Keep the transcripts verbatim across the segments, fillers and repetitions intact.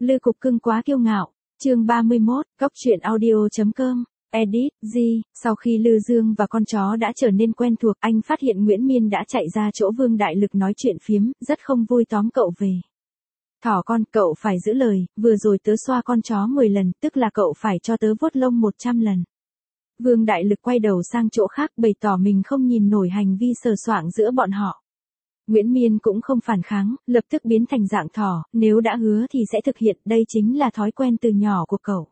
Lư cục cưng quá kiêu ngạo. Chương ba mươi mốt, Cóc truyện audio chấm com. Edit, G, sau khi Lư Dương và con chó đã trở nên quen thuộc, anh phát hiện Nguyễn Miên đã chạy ra chỗ Vương Đại Lực nói chuyện phiếm, rất không vui tóm cậu về. Thỏ con, cậu phải giữ lời, vừa rồi tớ xoa con chó mười lần, tức là cậu phải cho tớ vuốt lông một trăm lần. Vương Đại Lực quay đầu sang chỗ khác bày tỏ mình không nhìn nổi hành vi sờ soạng giữa bọn họ. Nguyễn Miên cũng không phản kháng, lập tức biến thành dạng thỏ, nếu đã hứa thì sẽ thực hiện, đây chính là thói quen từ nhỏ của cậu.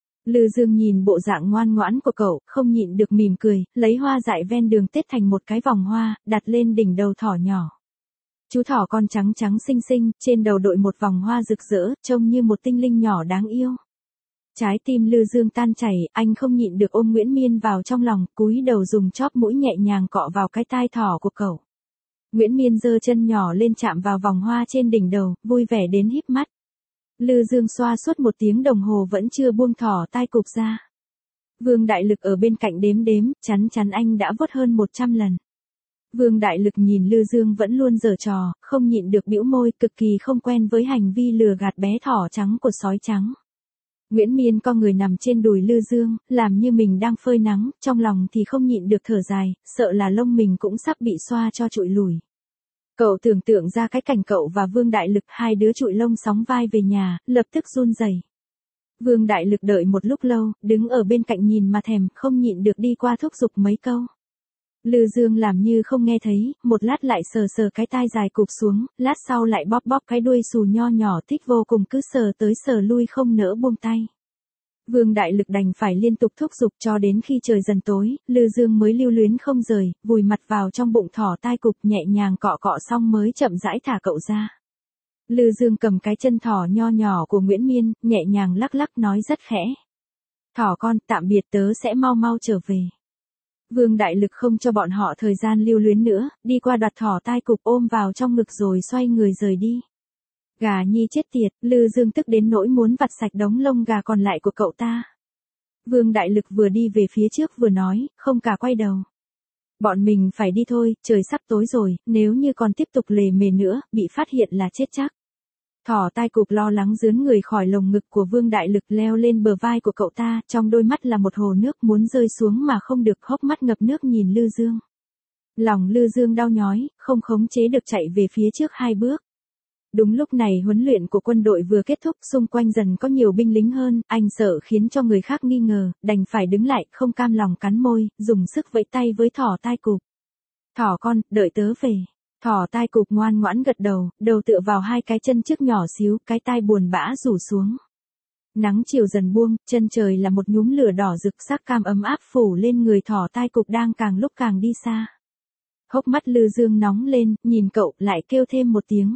Lư Dương nhìn bộ dạng ngoan ngoãn của cậu, không nhịn được mỉm cười, lấy hoa dại ven đường tết thành một cái vòng hoa, đặt lên đỉnh đầu thỏ nhỏ. Chú thỏ con trắng trắng xinh xinh, trên đầu đội một vòng hoa rực rỡ, trông như một tinh linh nhỏ đáng yêu. Trái tim Lư Dương tan chảy, anh không nhịn được ôm Nguyễn Miên vào trong lòng, cúi đầu dùng chóp mũi nhẹ nhàng cọ vào cái tai thỏ của cậu. Nguyễn Miên giơ chân nhỏ lên chạm vào vòng hoa trên đỉnh đầu, vui vẻ đến híp mắt. Lư Dương xoa suốt một tiếng đồng hồ vẫn chưa buông thỏ tai cụp ra. Vương Đại Lực ở bên cạnh đếm đếm, chắn chắn anh đã vuốt hơn một trăm lần. Vương Đại Lực nhìn Lư Dương vẫn luôn giở trò, không nhịn được bĩu môi, cực kỳ không quen với hành vi lừa gạt bé thỏ trắng của sói trắng. Nguyễn Miên co người nằm trên đùi Lư Dương, làm như mình đang phơi nắng, trong lòng thì không nhịn được thở dài, sợ là lông mình cũng sắp bị xoa cho trụi lùi. Cậu tưởng tượng ra cái cảnh cậu và Vương Đại Lực hai đứa trụi lông sóng vai về nhà, lập tức run rẩy. Vương Đại Lực đợi một lúc lâu, đứng ở bên cạnh nhìn mà thèm, không nhịn được đi qua thúc giục mấy câu. Lư Dương làm như không nghe thấy, một lát lại sờ sờ cái tai dài cụp xuống, lát sau lại bóp bóp cái đuôi xù nho nhỏ thích vô cùng cứ sờ tới sờ lui không nỡ buông tay. Vương Đại Lực đành phải liên tục thúc giục cho đến khi trời dần tối, Lư Dương mới lưu luyến không rời, vùi mặt vào trong bụng thỏ tai cụp nhẹ nhàng cọ cọ xong mới chậm rãi thả cậu ra. Lư Dương cầm cái chân thỏ nho nhỏ của Nguyễn Miên, nhẹ nhàng lắc lắc nói rất khẽ. Thỏ con, tạm biệt tớ sẽ mau mau trở về. Vương Đại Lực không cho bọn họ thời gian lưu luyến nữa, đi qua đoạt thỏ tai cụp ôm vào trong ngực rồi xoay người rời đi. Gà nhi chết tiệt, Lư Dương tức đến nỗi muốn vặt sạch đống lông gà còn lại của cậu ta. Vương Đại Lực vừa đi về phía trước vừa nói, không cả quay đầu. Bọn mình phải đi thôi, trời sắp tối rồi, nếu như còn tiếp tục lề mề nữa, bị phát hiện là chết chắc. Thỏ tai cụp lo lắng dướn người khỏi lồng ngực của Vương Đại Lực leo lên bờ vai của cậu ta, trong đôi mắt là một hồ nước muốn rơi xuống mà không được, hốc mắt ngập nước nhìn Lư Dương. Lòng Lư Dương đau nhói, không khống chế được chạy về phía trước hai bước. Đúng lúc này huấn luyện của quân đội vừa kết thúc, xung quanh dần có nhiều binh lính hơn, anh sợ khiến cho người khác nghi ngờ, đành phải đứng lại, không cam lòng cắn môi, dùng sức vẫy tay với thỏ tai cụp. Thỏ con, đợi tớ về. Thỏ tai cụp ngoan ngoãn gật đầu, đầu tựa vào hai cái chân trước nhỏ xíu, cái tai buồn bã rủ xuống. Nắng chiều dần buông, chân trời là một nhúm lửa đỏ rực sắc cam ấm áp phủ lên người thỏ tai cụp đang càng lúc càng đi xa. Hốc mắt Lư Dương nóng lên, nhìn cậu, lại kêu thêm một tiếng.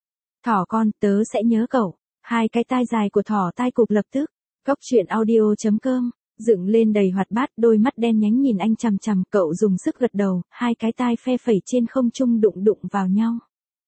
Thỏ con, tớ sẽ nhớ cậu. Hai cái tai dài của thỏ tai cụp lập tức. Cóc truyện audio chấm com. Dựng lên đầy hoạt bát, đôi mắt đen nhánh nhìn anh chằm chằm, cậu dùng sức gật đầu, hai cái tai phe phẩy trên không trung đụng đụng vào nhau.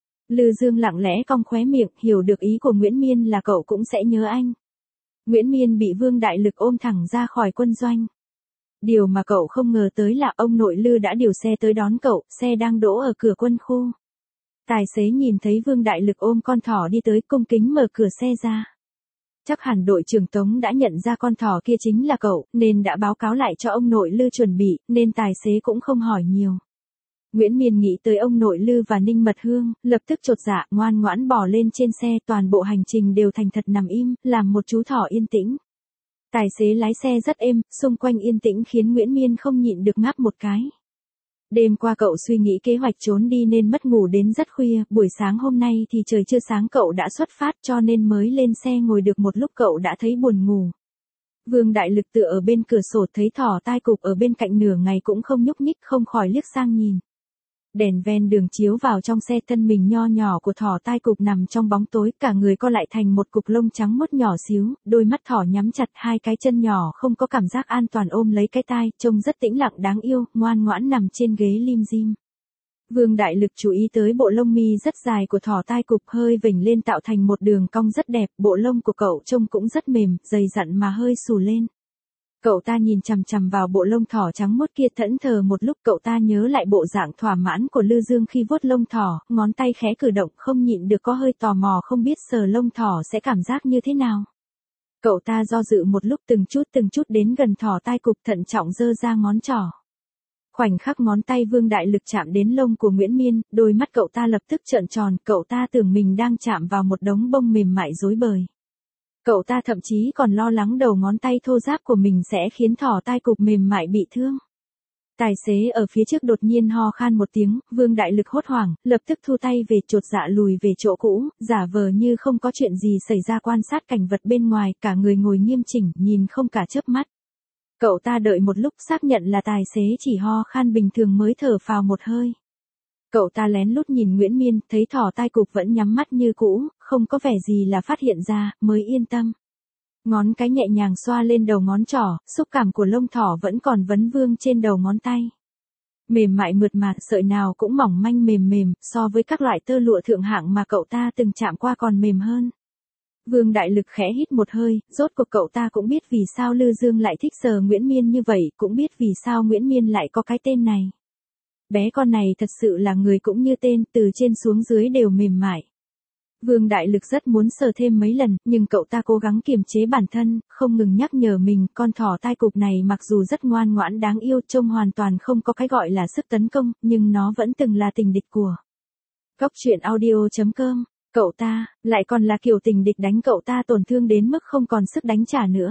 Lư Dương lặng lẽ cong khóe miệng, hiểu được ý của Nguyễn Miên là cậu cũng sẽ nhớ anh. Nguyễn Miên bị Vương Đại Lực ôm thẳng ra khỏi quân doanh. Điều mà cậu không ngờ tới là ông nội Lư đã điều xe tới đón cậu, xe đang đỗ ở cửa quân khu. Tài xế nhìn thấy Vương Đại Lực ôm con thỏ đi tới, cung kính mở cửa xe ra. Chắc hẳn đội trưởng Tống đã nhận ra con thỏ kia chính là cậu, nên đã báo cáo lại cho ông nội Lư chuẩn bị, nên tài xế cũng không hỏi nhiều. Nguyễn Miên nghĩ tới ông nội Lư và Ninh Mật Hương, lập tức chột dạ, ngoan ngoãn bò lên trên xe, toàn bộ hành trình đều thành thật nằm im, làm một chú thỏ yên tĩnh. Tài xế lái xe rất êm, xung quanh yên tĩnh khiến Nguyễn Miên không nhịn được ngáp một cái. Đêm qua cậu suy nghĩ kế hoạch trốn đi nên mất ngủ đến rất khuya, buổi sáng hôm nay thì trời chưa sáng cậu đã xuất phát cho nên mới lên xe ngồi được một lúc cậu đã thấy buồn ngủ. Vương Đại Lực tựa ở bên cửa sổ thấy thỏ tai cụp ở bên cạnh nửa ngày cũng không nhúc nhích, không khỏi liếc sang nhìn. Đèn ven đường chiếu vào trong xe, thân mình nho nhỏ của thỏ tai cụp nằm trong bóng tối, cả người co lại thành một cục lông trắng mốt nhỏ xíu, đôi mắt thỏ nhắm chặt, hai cái chân nhỏ không có cảm giác an toàn ôm lấy cái tai, trông rất tĩnh lặng đáng yêu, ngoan ngoãn nằm trên ghế lim dim. Vương Đại Lực chú ý tới bộ lông mi rất dài của thỏ tai cụp hơi vểnh lên tạo thành một đường cong rất đẹp, bộ lông của cậu trông cũng rất mềm, dày dặn mà hơi xù lên. Cậu ta nhìn chằm chằm vào bộ lông thỏ trắng muốt kia thẫn thờ một lúc, cậu ta nhớ lại bộ dạng thỏa mãn của Lư Dương khi vuốt lông thỏ, ngón tay khẽ cử động, không nhịn được có hơi tò mò không biết sờ lông thỏ sẽ cảm giác như thế nào. Cậu ta do dự một lúc, từng chút từng chút đến gần thỏ tai cụp, thận trọng giơ ra ngón trỏ. Khoảnh khắc ngón tay Vương Đại Lực chạm đến lông của Nguyễn Miên, đôi mắt cậu ta lập tức trợn tròn, cậu ta tưởng mình đang chạm vào một đống bông mềm mại rối bời. Cậu ta thậm chí còn lo lắng đầu ngón tay thô ráp của mình sẽ khiến thỏ tai cụp mềm mại bị thương. Tài xế ở phía trước đột nhiên ho khan một tiếng, Vương Đại Lực hốt hoảng, lập tức thu tay về, chột dạ lùi về chỗ cũ, giả vờ như không có chuyện gì xảy ra, quan sát cảnh vật bên ngoài, cả người ngồi nghiêm chỉnh, nhìn không cả chớp mắt. Cậu ta đợi một lúc xác nhận là tài xế chỉ ho khan bình thường mới thở phào một hơi. Cậu ta lén lút nhìn Nguyễn Miên, thấy thỏ tai cụp vẫn nhắm mắt như cũ, không có vẻ gì là phát hiện ra, mới yên tâm. Ngón cái nhẹ nhàng xoa lên đầu ngón trỏ, xúc cảm của lông thỏ vẫn còn vấn vương trên đầu ngón tay. Mềm mại mượt mà, sợi nào cũng mỏng manh mềm mềm, so với các loại tơ lụa thượng hạng mà cậu ta từng chạm qua còn mềm hơn. Vương Đại Lực khẽ hít một hơi, rốt cuộc cậu ta cũng biết vì sao Lư Dương lại thích sờ Nguyễn Miên như vậy, cũng biết vì sao Nguyễn Miên lại có cái tên này. Bé con này thật sự là người cũng như tên, từ trên xuống dưới đều mềm mại. Vương Đại Lực rất muốn sờ thêm mấy lần, nhưng cậu ta cố gắng kiềm chế bản thân, không ngừng nhắc nhở mình, con thỏ tai cụp này mặc dù rất ngoan ngoãn đáng yêu, trông hoàn toàn không có cái gọi là sức tấn công, nhưng nó vẫn từng là tình địch của. Cóc truyện audio chấm com, cậu ta, lại còn là kiểu tình địch đánh cậu ta tổn thương đến mức không còn sức đánh trả nữa.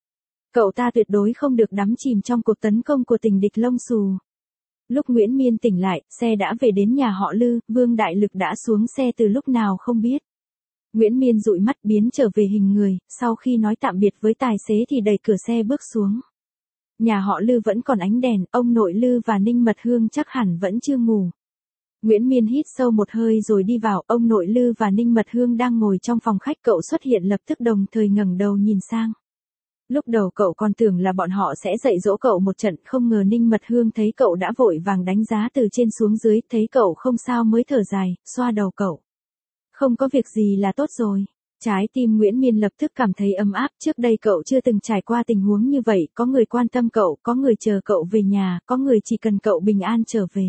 Cậu ta tuyệt đối không được đắm chìm trong cuộc tấn công của tình địch lông xù. Lúc Nguyễn Miên tỉnh lại, xe đã về đến nhà họ Lư, Vương Đại Lực đã xuống xe từ lúc nào không biết. Nguyễn Miên dụi mắt biến trở về hình người, sau khi nói tạm biệt với tài xế thì đẩy cửa xe bước xuống. Nhà họ Lư vẫn còn ánh đèn, ông nội Lư và Ninh Mật Hương chắc hẳn vẫn chưa ngủ. Nguyễn Miên hít sâu một hơi rồi đi vào, ông nội Lư và Ninh Mật Hương đang ngồi trong phòng khách, cậu xuất hiện lập tức đồng thời ngẩng đầu nhìn sang. Lúc đầu cậu còn tưởng là bọn họ sẽ dạy dỗ cậu một trận, không ngờ Ninh Mật Hương thấy cậu đã vội vàng đánh giá từ trên xuống dưới, thấy cậu không sao mới thở dài, xoa đầu cậu. Không có việc gì là tốt rồi. Trái tim Nguyễn Miên lập tức cảm thấy ấm áp, trước đây cậu chưa từng trải qua tình huống như vậy, có người quan tâm cậu, có người chờ cậu về nhà, có người chỉ cần cậu bình an trở về.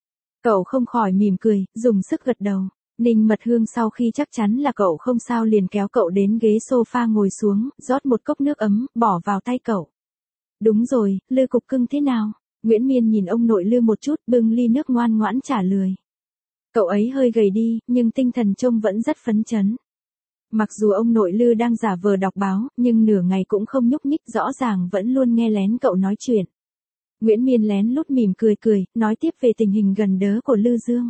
Cậu không khỏi mỉm cười, dùng sức gật đầu. Ninh Mật Hương sau khi chắc chắn là cậu không sao liền kéo cậu đến ghế sofa ngồi xuống, rót một cốc nước ấm, bỏ vào tay cậu. Đúng rồi, Lư cục cưng thế nào? Nguyễn Miên nhìn ông nội Lư một chút, bưng ly nước ngoan ngoãn trả lời. Cậu ấy hơi gầy đi, nhưng tinh thần trông vẫn rất phấn chấn. Mặc dù ông nội Lư đang giả vờ đọc báo, nhưng nửa ngày cũng không nhúc nhích, rõ ràng vẫn luôn nghe lén cậu nói chuyện. Nguyễn Miên lén lút mỉm cười cười, nói tiếp về tình hình gần đớ của Lư Dương.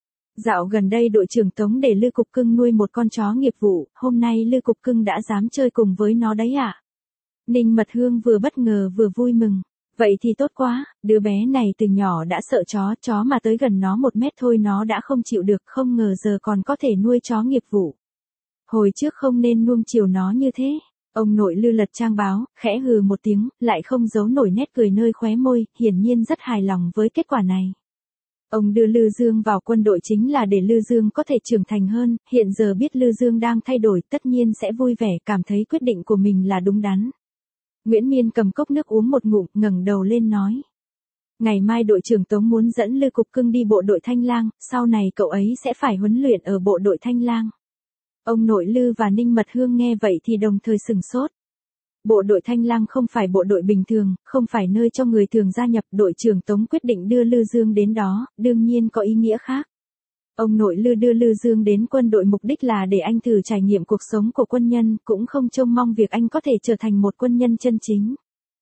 Dạo gần đây đội trưởng Tống để Lư cục cưng nuôi một con chó nghiệp vụ, hôm nay Lư cục cưng đã dám chơi cùng với nó đấy ạ. À? Ninh Mật Hương vừa bất ngờ vừa vui mừng. Vậy thì tốt quá, đứa bé này từ nhỏ đã sợ chó, chó mà tới gần nó một mét thôi nó đã không chịu được, không ngờ giờ còn có thể nuôi chó nghiệp vụ. Hồi trước không nên nuông chiều nó như thế. Ông nội Lư lật trang báo, khẽ hừ một tiếng, lại không giấu nổi nét cười nơi khóe môi, hiển nhiên rất hài lòng với kết quả này. Ông đưa Lư Dương vào quân đội chính là để Lư Dương có thể trưởng thành hơn, hiện giờ biết Lư Dương đang thay đổi tất nhiên sẽ vui vẻ, cảm thấy quyết định của mình là đúng đắn. Nguyễn Miên cầm cốc nước uống một ngụm, ngẩng đầu lên nói. Ngày mai đội trưởng Tống muốn dẫn Lư cục cưng đi bộ đội Thanh Lang, sau này cậu ấy sẽ phải huấn luyện ở bộ đội Thanh Lang. Ông nội Lư và Ninh Mật Hương nghe vậy thì đồng thời sửng sốt. Bộ đội Thanh Lang không phải bộ đội bình thường, không phải nơi cho người thường gia nhập, đội trưởng Tống quyết định đưa Lư Dương đến đó, đương nhiên có ý nghĩa khác. Ông nội Lư đưa Lư Dương đến quân đội mục đích là để anh thử trải nghiệm cuộc sống của quân nhân, cũng không trông mong việc anh có thể trở thành một quân nhân chân chính.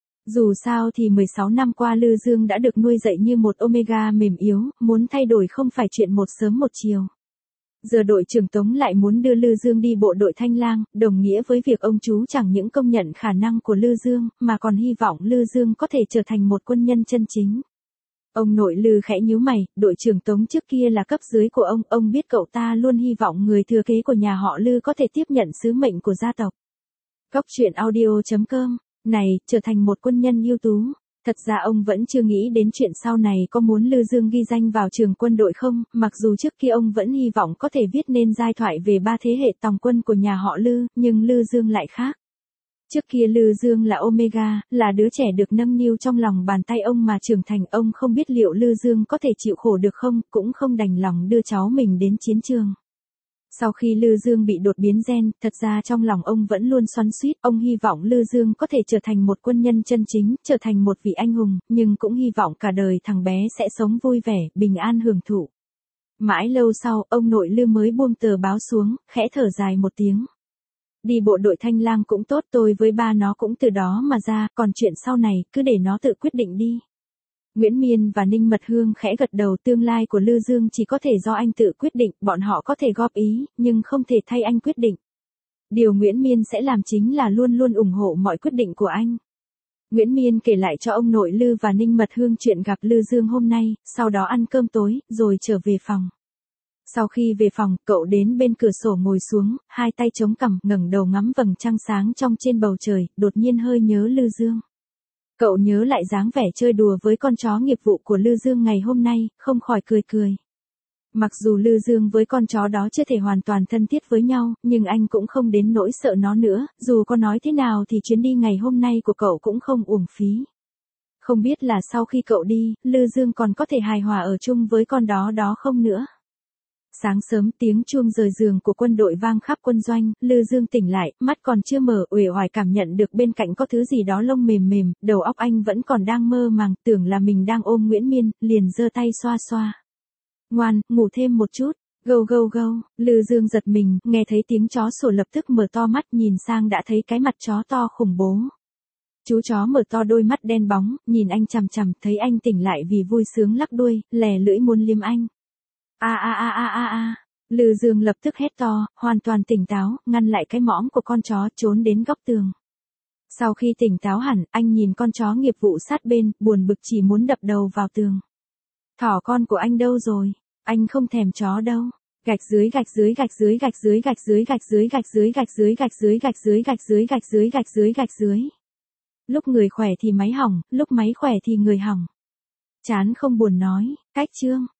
Dù sao thì mười sáu năm qua Lư Dương đã được nuôi dạy như một omega mềm yếu, muốn thay đổi không phải chuyện một sớm một chiều. Giờ đội trưởng Tống lại muốn đưa Lư Dương đi bộ đội Thanh Lang, đồng nghĩa với việc ông chú chẳng những công nhận khả năng của Lư Dương, mà còn hy vọng Lư Dương có thể trở thành một quân nhân chân chính. Ông nội Lư khẽ nhíu mày, đội trưởng Tống trước kia là cấp dưới của ông, ông biết cậu ta luôn hy vọng người thừa kế của nhà họ Lư có thể tiếp nhận sứ mệnh của gia tộc. Cóc truyện audio chấm com, này, trở thành một quân nhân ưu tú. Thật ra ông vẫn chưa nghĩ đến chuyện sau này có muốn Lư Dương ghi danh vào trường quân đội không, mặc dù trước kia ông vẫn hy vọng có thể viết nên giai thoại về ba thế hệ tòng quân của nhà họ Lư, nhưng Lư Dương lại khác. Trước kia Lư Dương là Omega, là đứa trẻ được nâng niu trong lòng bàn tay ông mà trưởng thành, ông không biết liệu Lư Dương có thể chịu khổ được không, cũng không đành lòng đưa cháu mình đến chiến trường. Sau khi Lư Dương bị đột biến gen, thật ra trong lòng ông vẫn luôn xoắn xuýt, ông hy vọng Lư Dương có thể trở thành một quân nhân chân chính, trở thành một vị anh hùng, nhưng cũng hy vọng cả đời thằng bé sẽ sống vui vẻ, bình an hưởng thụ. Mãi lâu sau, ông nội Lư mới buông tờ báo xuống, khẽ thở dài một tiếng. Đi bộ đội Thanh Lang cũng tốt, tôi với ba nó cũng từ đó mà ra, còn chuyện sau này, cứ để nó tự quyết định đi. Nguyễn Miên và Ninh Mật Hương khẽ gật đầu, tương lai của Lư Dương chỉ có thể do anh tự quyết định, bọn họ có thể góp ý, nhưng không thể thay anh quyết định. Điều Nguyễn Miên sẽ làm chính là luôn luôn ủng hộ mọi quyết định của anh. Nguyễn Miên kể lại cho ông nội Lư và Ninh Mật Hương chuyện gặp Lư Dương hôm nay, sau đó ăn cơm tối, rồi trở về phòng. Sau khi về phòng, cậu đến bên cửa sổ ngồi xuống, hai tay chống cằm, ngẩng đầu ngắm vầng trăng sáng trong trên bầu trời, đột nhiên hơi nhớ Lư Dương. Cậu nhớ lại dáng vẻ chơi đùa với con chó nghiệp vụ của Lư Dương ngày hôm nay, không khỏi cười cười. Mặc dù Lư Dương với con chó đó chưa thể hoàn toàn thân thiết với nhau, nhưng anh cũng không đến nỗi sợ nó nữa, dù có nói thế nào thì chuyến đi ngày hôm nay của cậu cũng không uổng phí. Không biết là sau khi cậu đi, Lư Dương còn có thể hài hòa ở chung với con đó đó không nữa. Sáng sớm tiếng chuông rời giường của quân đội vang khắp quân doanh, Lư Dương tỉnh lại, mắt còn chưa mở, uể oải cảm nhận được bên cạnh có thứ gì đó lông mềm mềm, đầu óc anh vẫn còn đang mơ màng, tưởng là mình đang ôm Nguyễn Miên, liền giơ tay xoa xoa. Ngoan, ngủ thêm một chút, gâu gâu gâu, Lư Dương giật mình, nghe thấy tiếng chó sủa lập tức mở to mắt nhìn sang đã thấy cái mặt chó to khủng bố. Chú chó mở to đôi mắt đen bóng, nhìn anh chằm chằm, thấy anh tỉnh lại vì vui sướng lắc đuôi, lè lưỡi muốn liếm anh. A a a a a a. Lư Dương lập tức hét to, hoàn toàn tỉnh táo, ngăn lại cái mõm của con chó, trốn đến góc tường. Sau khi tỉnh táo hẳn, anh nhìn con chó nghiệp vụ sát bên, buồn bực chỉ muốn đập đầu vào tường. Thỏ con của anh đâu rồi? Anh không thèm chó đâu. Gạch dưới gạch dưới gạch dưới gạch dưới gạch dưới gạch dưới gạch dưới gạch dưới gạch dưới gạch dưới gạch dưới gạch dưới gạch dưới gạch dưới. Lúc người khỏe thì máy hỏng, lúc máy khỏe thì người hỏng. Chán không buồn nói, cách chương.